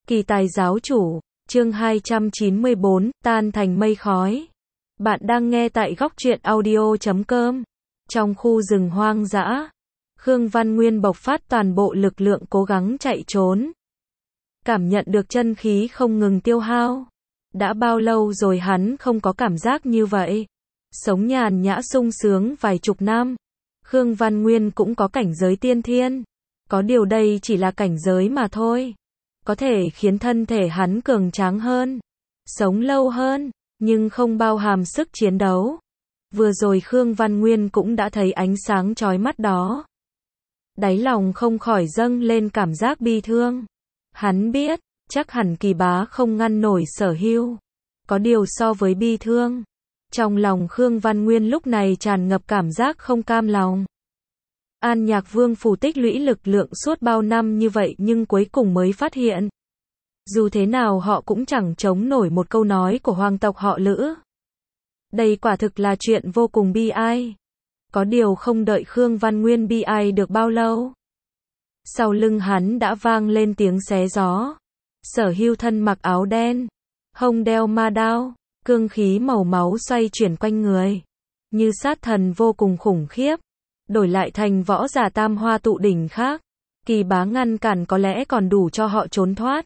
Kỳ tài giáo chủ, chương 294, tan thành mây khói. Bạn đang nghe tại góc truyện audio.com. Trong khu rừng hoang dã, Khương Văn Nguyên bộc phát toàn bộ lực lượng cố gắng chạy trốn. Cảm nhận được chân khí không ngừng tiêu hao. Đã bao lâu rồi hắn không có cảm giác như vậy. Sống nhàn nhã sung sướng vài chục năm. Khương Văn Nguyên cũng có cảnh giới tiên thiên. Có điều đây chỉ là cảnh giới mà thôi. Có thể khiến thân thể hắn cường tráng hơn, sống lâu hơn, nhưng không bao hàm sức chiến đấu. Vừa rồi Khương Văn Nguyên cũng đã thấy ánh sáng chói mắt đó. Đáy lòng không khỏi dâng lên cảm giác bi thương. Hắn biết, chắc hẳn Kỳ Bá không ngăn nổi Sở Hưu. Có điều so với bi thương, trong lòng Khương Văn Nguyên lúc này tràn ngập cảm giác không cam lòng. An Nhạc Vương phủ tích lũy lực lượng suốt bao năm như vậy nhưng cuối cùng mới phát hiện. Dù thế nào họ cũng chẳng chống nổi một câu nói của hoàng tộc họ Lữ. Đây quả thực là chuyện vô cùng bi ai. Có điều không đợi Khương Văn Nguyên bi ai được bao lâu. Sau lưng hắn đã vang lên tiếng xé gió. Sở Hưu thân mặc áo đen, hông đeo ma đao, cương khí màu máu xoay chuyển quanh người. Như sát thần vô cùng khủng khiếp. Đổi lại thành võ giả tam hoa tụ đỉnh khác. Kỳ Bá ngăn cản có lẽ còn đủ cho họ trốn thoát.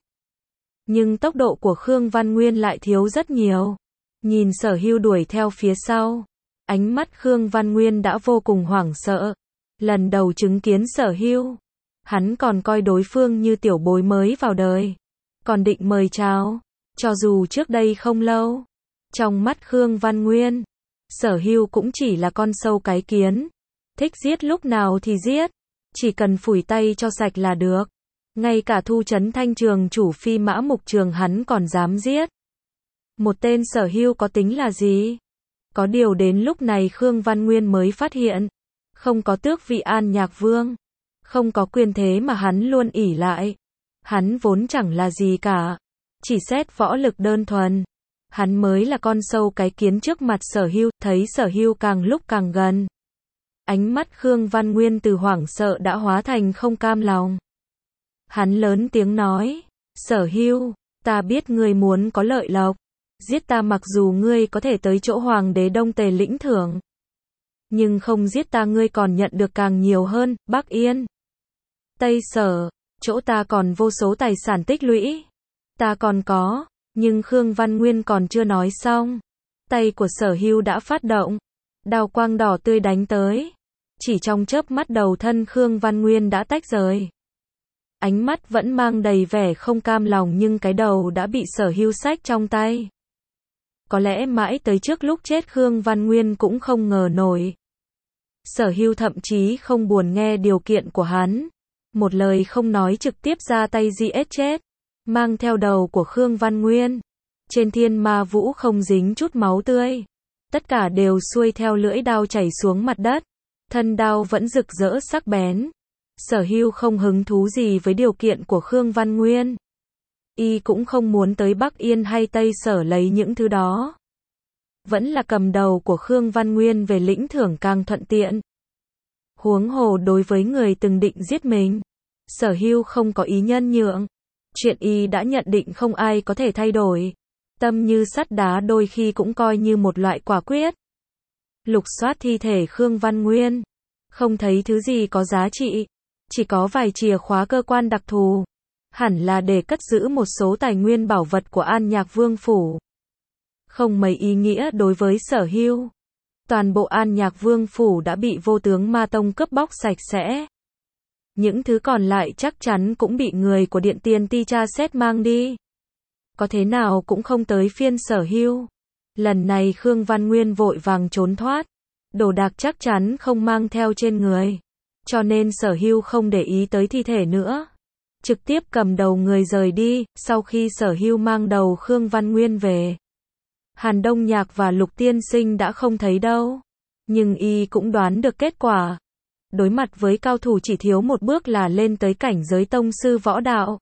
Nhưng tốc độ của Khương Văn Nguyên lại thiếu rất nhiều. Nhìn Sở Hưu đuổi theo phía sau. Ánh mắt Khương Văn Nguyên đã vô cùng hoảng sợ. Lần đầu chứng kiến Sở Hưu, hắn còn coi đối phương như tiểu bối mới vào đời. Còn định mời chào. Cho dù trước đây không lâu. Trong mắt Khương Văn Nguyên, Sở Hưu cũng chỉ là con sâu cái kiến. Thích giết lúc nào thì giết. Chỉ cần phủi tay cho sạch là được. Ngay cả Thu Trấn Thanh trường chủ Phi Mã Mục Trường hắn còn dám giết. Một tên Sở Hưu có tính là gì? Có điều đến lúc này Khương Văn Nguyên mới phát hiện. Không có tước vị An Nhạc Vương. Không có quyền thế mà hắn luôn ỷ lại. Hắn vốn chẳng là gì cả. Chỉ xét võ lực đơn thuần. Hắn mới là con sâu cái kiến trước mặt Sở Hưu. Thấy Sở Hưu càng lúc càng gần. Ánh mắt Khương Văn Nguyên từ hoảng sợ đã hóa thành không cam lòng. Hắn lớn tiếng nói, Sở Hưu, ta biết ngươi muốn có lợi lộc. Giết ta mặc dù ngươi có thể tới chỗ Hoàng đế Đông Tề lĩnh thưởng. Nhưng không giết ta ngươi còn nhận được càng nhiều hơn, Bắc Yên, Tây Sở, chỗ ta còn vô số tài sản tích lũy. Ta còn có, nhưng Khương Văn Nguyên còn chưa nói xong. Tay của Sở Hưu đã phát động. Đao quang đỏ tươi đánh tới. Chỉ trong chớp mắt đầu thân Khương Văn Nguyên đã tách rời. Ánh mắt vẫn mang đầy vẻ không cam lòng nhưng cái đầu đã bị Sở Hưu xách trong tay. Có lẽ mãi tới trước lúc chết Khương Văn Nguyên cũng không ngờ nổi. Sở Hưu thậm chí không buồn nghe điều kiện của hắn. Một lời không nói trực tiếp ra tay giết chết. Mang theo đầu của Khương Văn Nguyên. Trên thiên ma vũ không dính chút máu tươi. Tất cả đều xuôi theo lưỡi đao chảy xuống mặt đất. Thân đao vẫn rực rỡ sắc bén. Sở Hưu không hứng thú gì với điều kiện của Khương Văn Nguyên. Y cũng không muốn tới Bắc Yên hay Tây Sở lấy những thứ đó. Vẫn là cầm đầu của Khương Văn Nguyên về lĩnh thưởng càng thuận tiện. Huống hồ đối với người từng định giết mình, Sở Hưu không có ý nhân nhượng. Chuyện Y đã nhận định không ai có thể thay đổi. Tâm như sắt đá đôi khi cũng coi như một loại quả quyết. Lục soát thi thể Khương Văn Nguyên. Không thấy thứ gì có giá trị. Chỉ có vài chìa khóa cơ quan đặc thù. Hẳn là để cất giữ một số tài nguyên bảo vật của An Nhạc Vương phủ. Không mấy ý nghĩa đối với Sở Hưu. Toàn bộ An Nhạc Vương phủ đã bị Vô Tướng Ma Tông cướp bóc sạch sẽ. Những thứ còn lại chắc chắn cũng bị người của Điện Tiền Ti tra xét mang đi. Có thế nào cũng không tới phiên Sở Hưu. Lần này Khương Văn Nguyên vội vàng trốn thoát. Đồ đạc chắc chắn không mang theo trên người. Cho nên Sở Hưu không để ý tới thi thể nữa. Trực tiếp cầm đầu người rời đi. Sau khi Sở Hưu mang đầu Khương Văn Nguyên về, Hàn Đông Nhạc và Lục Tiên Sinh đã không thấy đâu. Nhưng Y cũng đoán được kết quả. Đối mặt với cao thủ chỉ thiếu một bước là lên tới cảnh giới tông sư võ đạo.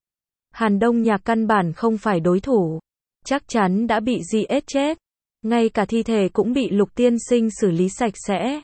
Hàn Đông Nhạc căn bản không phải đối thủ. Chắc chắn đã bị giết chết. Ngay cả thi thể cũng bị Lục Tiên Sinh xử lý sạch sẽ.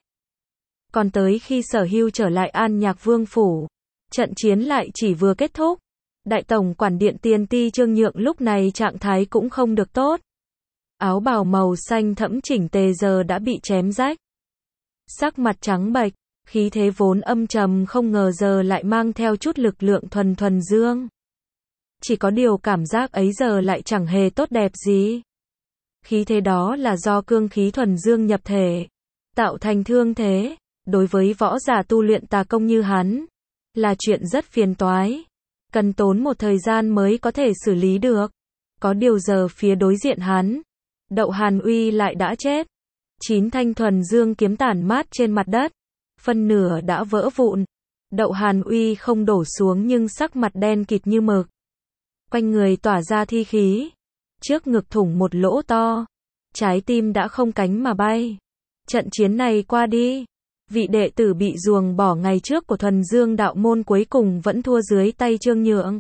Còn tới khi Sở Hưu trở lại An Nhạc Vương phủ, trận chiến lại chỉ vừa kết thúc. Đại tổng quản điện tiền ti Trương Nhượng lúc này trạng thái cũng không được tốt. Áo bào màu xanh thẫm chỉnh tề giờ đã bị chém rách. Sắc mặt trắng bệch, khí thế vốn âm trầm không ngờ giờ lại mang theo chút lực lượng thuần thuần dương. Chỉ có điều cảm giác ấy giờ lại chẳng hề tốt đẹp gì. Khí thế đó là do cương khí thuần dương nhập thể, tạo thành thương thế. Đối với võ giả tu luyện tà công như hắn, là chuyện rất phiền toái. Cần tốn một thời gian mới có thể xử lý được. Có điều giờ phía đối diện hắn, Đậu Hàn Uy lại đã chết. 9 thanh thuần dương kiếm tản mát trên mặt đất, phân nửa đã vỡ vụn. Đậu Hàn Uy không đổ xuống nhưng sắc mặt đen kịt như mực. Quanh người tỏa ra thi khí, trước ngực thủng một lỗ to, trái tim đã không cánh mà bay. Trận chiến này qua đi, vị đệ tử bị ruồng bỏ ngày trước của thuần dương đạo môn cuối cùng vẫn thua dưới tay Trương Nhượng.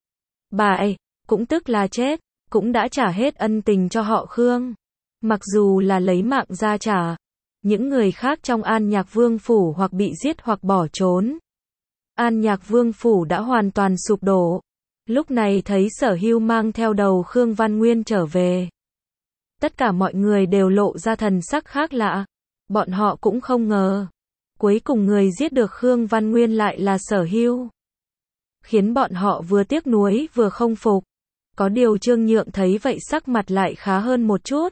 Bại, cũng tức là chết, cũng đã trả hết ân tình cho họ Khương. Mặc dù là lấy mạng ra trả, những người khác trong An Nhạc Vương Phủ hoặc bị giết hoặc bỏ trốn. An Nhạc Vương Phủ đã hoàn toàn sụp đổ. Lúc này thấy Sở Hưu mang theo đầu Khương Văn Nguyên trở về. Tất cả mọi người đều lộ ra thần sắc khác lạ. Bọn họ cũng không ngờ. Cuối cùng người giết được Khương Văn Nguyên lại là Sở Hưu. Khiến bọn họ vừa tiếc nuối vừa không phục. Có điều Trương Nhượng thấy vậy sắc mặt lại khá hơn một chút.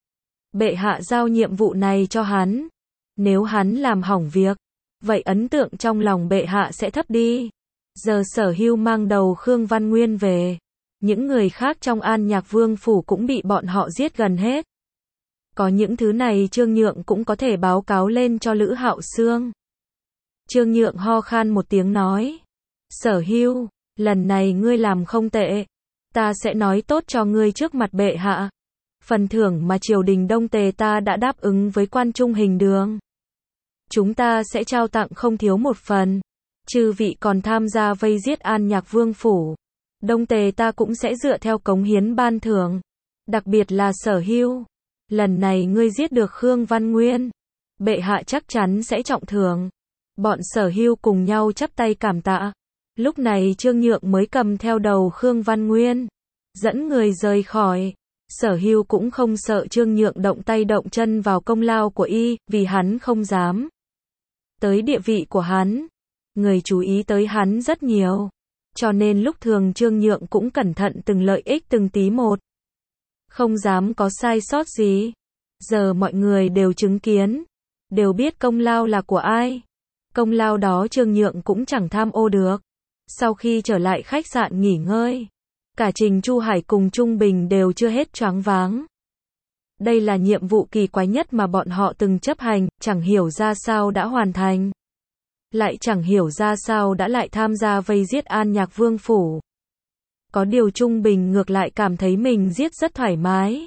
Bệ hạ giao nhiệm vụ này cho hắn. Nếu hắn làm hỏng việc, vậy ấn tượng trong lòng bệ hạ sẽ thấp đi. Giờ Sở Hưu mang đầu Khương Văn Nguyên về. Những người khác trong An Nhạc Vương Phủ cũng bị bọn họ giết gần hết. Có những thứ này Trương Nhượng cũng có thể báo cáo lên cho Lữ Hạo Xương. Trương Nhượng ho khan một tiếng nói. Sở Hưu, lần này ngươi làm không tệ. Ta sẽ nói tốt cho ngươi trước mặt bệ hạ. Phần thưởng mà triều đình Đông Tề ta đã đáp ứng với Quan Trung Hình Đường, chúng ta sẽ trao tặng không thiếu một phần. Chư vị còn tham gia vây giết An Nhạc Vương Phủ, Đông Tề ta cũng sẽ dựa theo cống hiến ban thưởng. Đặc biệt là Sở Hưu, lần này ngươi giết được Khương Văn Nguyên, bệ hạ chắc chắn sẽ trọng thưởng. Bọn Sở Hưu cùng nhau chắp tay cảm tạ. Lúc này Trương Nhượng mới cầm theo đầu Khương Văn Nguyên, dẫn người rời khỏi. Sở Hưu cũng không sợ Trương Nhượng động tay động chân vào công lao của y, vì hắn không dám. Tới địa vị của hắn, người chú ý tới hắn rất nhiều. Cho nên lúc thường Trương Nhượng cũng cẩn thận từng lợi ích từng tí một. Không dám có sai sót gì. Giờ mọi người đều chứng kiến, đều biết công lao là của ai. Công lao đó Trương Nhượng cũng chẳng tham ô được. Sau khi trở lại khách sạn nghỉ ngơi, cả Trình Chu Hải cùng Trung Bình đều chưa hết choáng váng. Đây là nhiệm vụ kỳ quái nhất mà bọn họ từng chấp hành, chẳng hiểu ra sao đã hoàn thành. Lại chẳng hiểu ra sao đã lại tham gia vây giết An Nhạc Vương Phủ. Có điều Trung Bình ngược lại cảm thấy mình giết rất thoải mái.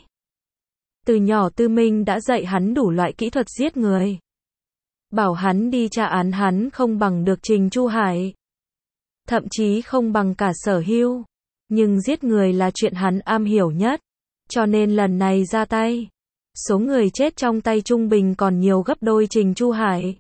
Từ nhỏ Tư Minh đã dạy hắn đủ loại kỹ thuật giết người. Bảo hắn đi tra án hắn không bằng được Trình Chu Hải. Thậm chí không bằng cả Sở Hưu. Nhưng giết người là chuyện hắn am hiểu nhất. Cho nên lần này ra tay, số người chết trong tay Trung Bình còn nhiều gấp đôi Trình Chu Hải.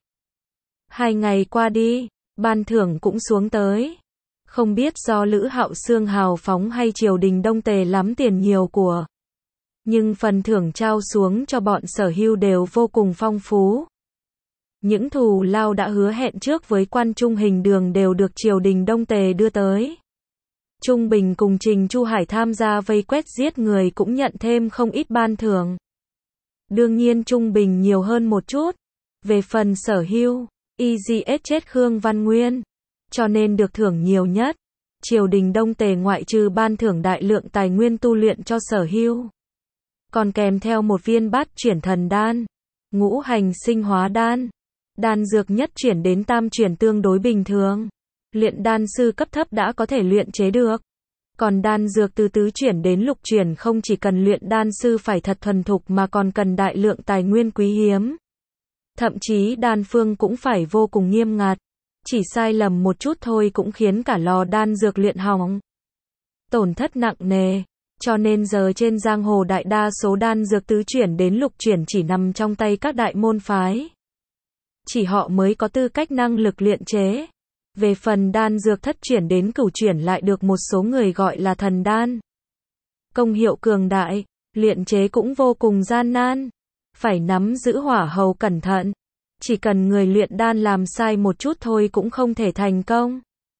2 ngày qua đi, ban thưởng cũng xuống tới. Không biết do Lữ Hạo Xương hào phóng hay triều đình Đông Tề lắm tiền nhiều của. Nhưng phần thưởng trao xuống cho bọn Sở Hưu đều vô cùng phong phú. Những thù lao đã hứa hẹn trước với Quan Trung Hình Đường đều được triều đình Đông Tề đưa tới. Trung Bình cùng Trình Chu Hải tham gia vây quét giết người cũng nhận thêm không ít ban thưởng. Đương nhiên Trung Bình nhiều hơn một chút. Về phần Sở Hưu, y giết chết Khương Văn Nguyên, cho nên được thưởng nhiều nhất. Triều đình Đông Tề ngoại trừ ban thưởng đại lượng tài nguyên tu luyện cho Sở Hưu, còn kèm theo một viên bát chuyển thần đan, ngũ hành sinh hóa đan. Đan dược nhất chuyển đến tam chuyển tương đối bình thường. Luyện đan sư cấp thấp đã có thể luyện chế được. Còn đan dược từ tứ chuyển đến lục chuyển không chỉ cần luyện đan sư phải thật thuần thục mà còn cần đại lượng tài nguyên quý hiếm. Thậm chí đan phương cũng phải vô cùng nghiêm ngặt. Chỉ sai lầm một chút thôi cũng khiến cả lò đan dược luyện hỏng. Tổn thất nặng nề. Cho nên giờ trên giang hồ đại đa số đan dược tứ chuyển đến lục chuyển chỉ nằm trong tay các đại môn phái. Chỉ họ mới có tư cách năng lực luyện chế. Về phần đan dược thất chuyển đến cửu chuyển lại được một số người gọi là thần đan. Công hiệu cường đại, luyện chế cũng vô cùng gian nan. Phải nắm giữ hỏa hầu cẩn thận. Chỉ cần người luyện đan làm sai một chút thôi cũng không thể thành công.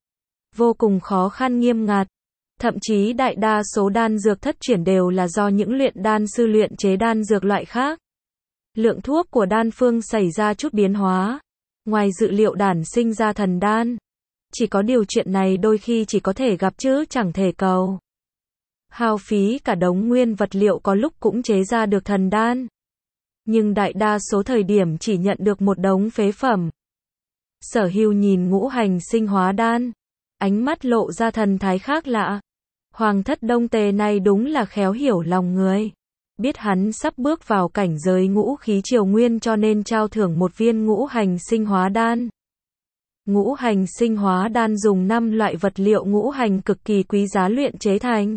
Vô cùng khó khăn nghiêm ngặt. Thậm chí đại đa số đan dược thất chuyển đều là do những luyện đan sư luyện chế đan dược loại khác. Lượng thuốc của đan phương xảy ra chút biến hóa. Ngoài dự liệu đản sinh ra thần đan. Chỉ có điều chuyện này đôi khi chỉ có thể gặp chứ chẳng thể cầu. Hao phí cả đống nguyên vật liệu có lúc cũng chế ra được thần đan. Nhưng đại đa số thời điểm chỉ nhận được một đống phế phẩm. Sở Hưu nhìn ngũ hành sinh hóa đan. Ánh mắt lộ ra thần thái khác lạ. Hoàng thất Đông Tề này đúng là khéo hiểu lòng người. Biết hắn sắp bước vào cảnh giới ngũ khí triều nguyên cho nên trao thưởng một viên ngũ hành sinh hóa đan. Ngũ hành sinh hóa đan dùng 5 loại vật liệu ngũ hành cực kỳ quý giá luyện chế thành.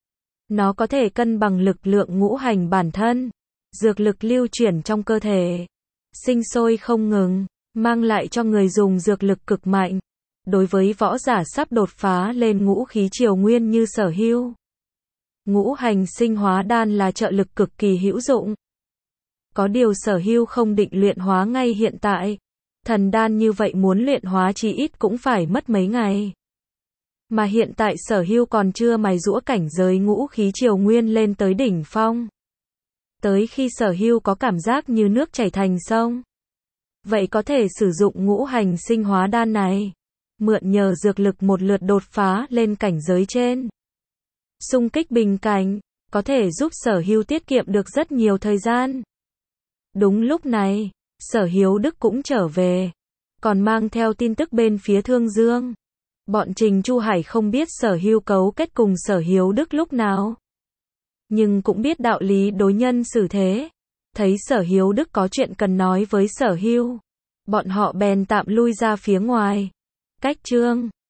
Nó có thể cân bằng lực lượng ngũ hành bản thân, dược lực lưu chuyển trong cơ thể, sinh sôi không ngừng, mang lại cho người dùng dược lực cực mạnh. Đối với võ giả sắp đột phá lên ngũ khí triều nguyên như Sở Hưu, ngũ hành sinh hóa đan là trợ lực cực kỳ hữu dụng. Có điều Sở Hưu không định luyện hóa ngay hiện tại. Thần đan như vậy muốn luyện hóa chí ít cũng phải mất mấy ngày. Mà hiện tại Sở Hưu còn chưa mài giũa cảnh giới ngũ khí triều nguyên lên tới đỉnh phong. Tới khi Sở Hưu có cảm giác như nước chảy thành sông, vậy có thể sử dụng ngũ hành sinh hóa đan này, mượn nhờ dược lực một lượt đột phá lên cảnh giới trên. Xung kích bình cảnh, có thể giúp Sở Hưu tiết kiệm được rất nhiều thời gian. Đúng lúc này, Sở Hiếu Đức cũng trở về, còn mang theo tin tức bên phía Thương Dương. Bọn Trình Chu Hải không biết Sở Hưu cấu kết cùng Sở Hiếu Đức lúc nào, nhưng cũng biết đạo lý đối nhân xử thế. Thấy Sở Hiếu Đức có chuyện cần nói với Sở Hưu, bọn họ bèn tạm lui ra phía ngoài. Cách chương